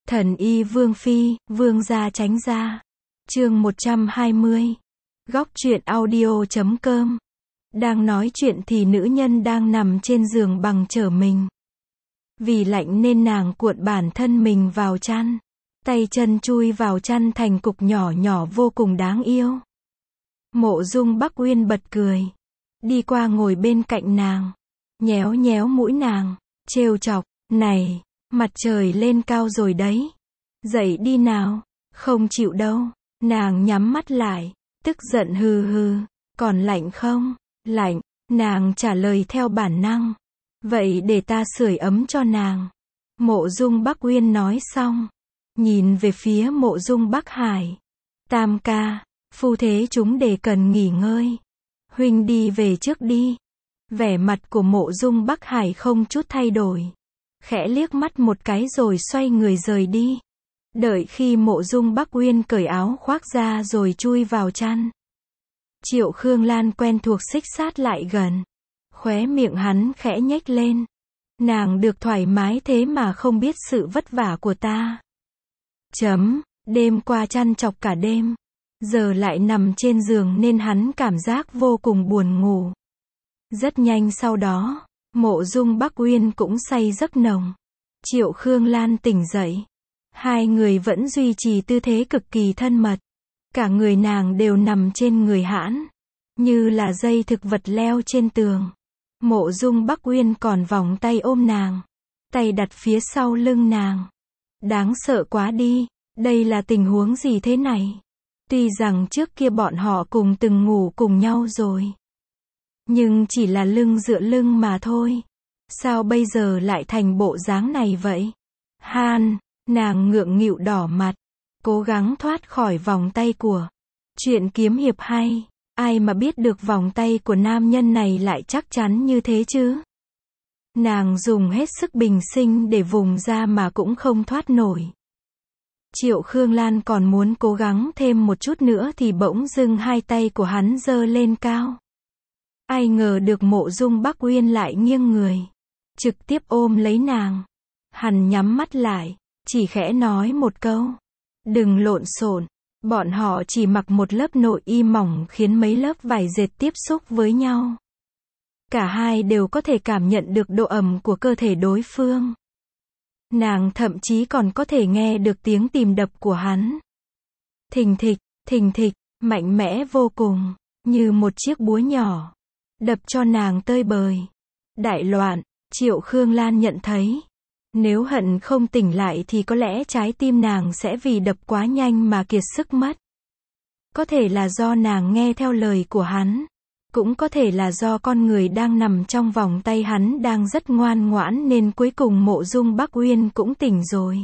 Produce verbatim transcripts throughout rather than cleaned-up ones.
Thần y Vương Phi, Vương gia tránh ra. Chương một trăm hai mươi. Góc truyện audio chấm com. Đang nói chuyện thì nữ nhân đang nằm trên giường bằng trở mình. Vì lạnh nên nàng cuộn bản thân mình vào chăn. Tay chân chui vào chăn thành cục nhỏ nhỏ vô cùng đáng yêu. Mộ Dung Bắc Uyên bật cười. Đi qua ngồi bên cạnh nàng. Nhéo nhéo mũi nàng. Trêu chọc, này, mặt trời lên cao rồi đấy. Dậy đi nào. Không chịu đâu. Nàng nhắm mắt lại. Tức giận hừ hừ. Còn lạnh không? Lạnh. Nàng trả lời theo bản năng. Vậy để ta sưởi ấm cho nàng. Mộ Dung Bắc Uyên nói xong. Nhìn về phía Mộ Dung Bắc Hải. Tam ca. Phu thế chúng để cần nghỉ ngơi. Huynh đi về trước đi. Vẻ mặt của Mộ Dung Bắc Hải không chút thay đổi. Khẽ liếc mắt một cái rồi xoay người rời đi. Đợi khi Mộ Dung Bắc Uyên cởi áo khoác ra rồi chui vào chăn. Triệu Khương Lan quen thuộc xích sát lại gần. Khóe miệng hắn khẽ nhếch lên. Nàng được thoải mái thế mà không biết sự vất vả của ta. Chấm, đêm qua chăn chọc cả đêm. Giờ lại nằm trên giường nên hắn cảm giác vô cùng buồn ngủ. Rất nhanh sau đó, Mộ Dung Bắc Uyên cũng say giấc nồng. Triệu Khương Lan tỉnh dậy. Hai người vẫn duy trì tư thế cực kỳ thân mật. Cả người nàng đều nằm trên người hãn. Như là dây thực vật leo trên tường. Mộ Dung Bắc Uyên còn vòng tay ôm nàng. Tay đặt phía sau lưng nàng. Đáng sợ quá đi. Đây là tình huống gì thế này? Tuy rằng trước kia bọn họ cùng từng ngủ cùng nhau rồi. Nhưng chỉ là lưng dựa lưng mà thôi. Sao bây giờ lại thành bộ dáng này vậy? Han, nàng ngượng nghịu đỏ mặt. Cố gắng thoát khỏi vòng tay của. Chuyện kiếm hiệp hay. Ai mà biết được vòng tay của nam nhân này lại chắc chắn như thế chứ? Nàng dùng hết sức bình sinh để vùng ra mà cũng không thoát nổi. Triệu Khương Lan còn muốn cố gắng thêm một chút nữa thì bỗng dưng hai tay của hắn giơ lên cao. Ai ngờ được Mộ Dung Bắc Uyên lại nghiêng người. Trực tiếp ôm lấy nàng. Hắn nhắm mắt lại. Chỉ khẽ nói một câu. Đừng lộn xộn. Bọn họ chỉ mặc một lớp nội y mỏng khiến mấy lớp vải dệt tiếp xúc với nhau. Cả hai đều có thể cảm nhận được độ ẩm của cơ thể đối phương. Nàng thậm chí còn có thể nghe được tiếng tim đập của hắn. Thình thịch, thình thịch, mạnh mẽ vô cùng, như một chiếc búa nhỏ. Đập cho nàng tơi bời. Đại loạn, Triệu Khương Lan nhận thấy. Nếu hận không tỉnh lại thì có lẽ trái tim nàng sẽ vì đập quá nhanh mà kiệt sức mất. Có thể là do nàng nghe theo lời của hắn. Cũng có thể là do con người đang nằm trong vòng tay hắn đang rất ngoan ngoãn nên cuối cùng Mộ Dung Bắc Uyên cũng tỉnh rồi.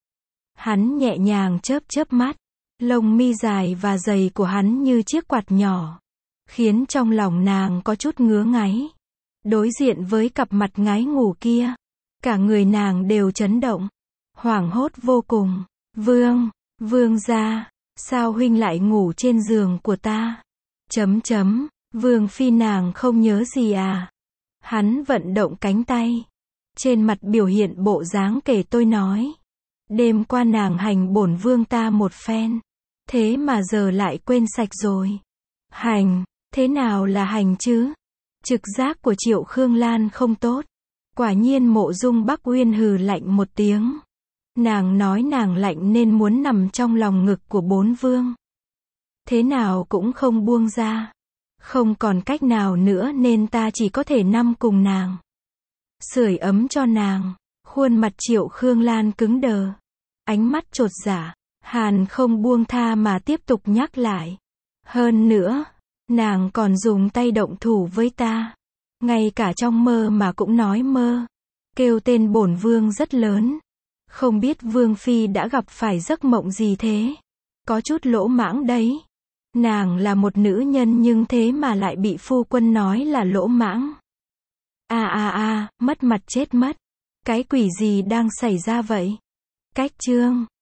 Hắn nhẹ nhàng chớp chớp mắt. Lông mi dài và dày của hắn như chiếc quạt nhỏ. Khiến trong lòng nàng có chút ngứa ngáy. Đối diện với cặp mặt ngái ngủ kia. Cả người nàng đều chấn động. Hoảng hốt vô cùng. Vương, vương gia, sao huynh lại ngủ trên giường của ta? Chấm chấm, Vương Phi nàng không nhớ gì à? Hắn vận động cánh tay. Trên mặt biểu hiện bộ dáng kể tôi nói. Đêm qua nàng hành bổn vương ta một phen. Thế mà giờ lại quên sạch rồi. Hành, thế nào là hành chứ? Trực giác của Triệu Khương Lan không tốt. Quả nhiên Mộ Dung Bắc Uyên hừ lạnh một tiếng. Nàng nói nàng lạnh nên muốn nằm trong lòng ngực của bốn vương. Thế nào cũng không buông ra. Không còn cách nào nữa nên ta chỉ có thể nằm cùng nàng. Sưởi ấm cho nàng. Khuôn mặt Triệu Khương Lan cứng đờ. Ánh mắt chột dạ. Hàn không buông tha mà tiếp tục nhắc lại. Hơn nữa, nàng còn dùng tay động thủ với ta. Ngay cả trong mơ mà cũng nói mơ. Kêu tên bổn vương rất lớn. Không biết Vương Phi đã gặp phải giấc mộng gì thế? Có chút lỗ mãng đấy. Nàng là một nữ nhân nhưng thế mà lại bị phu quân nói là lỗ mãng. À à à, mất mặt chết mất. Cái quỷ gì đang xảy ra vậy? Cách chương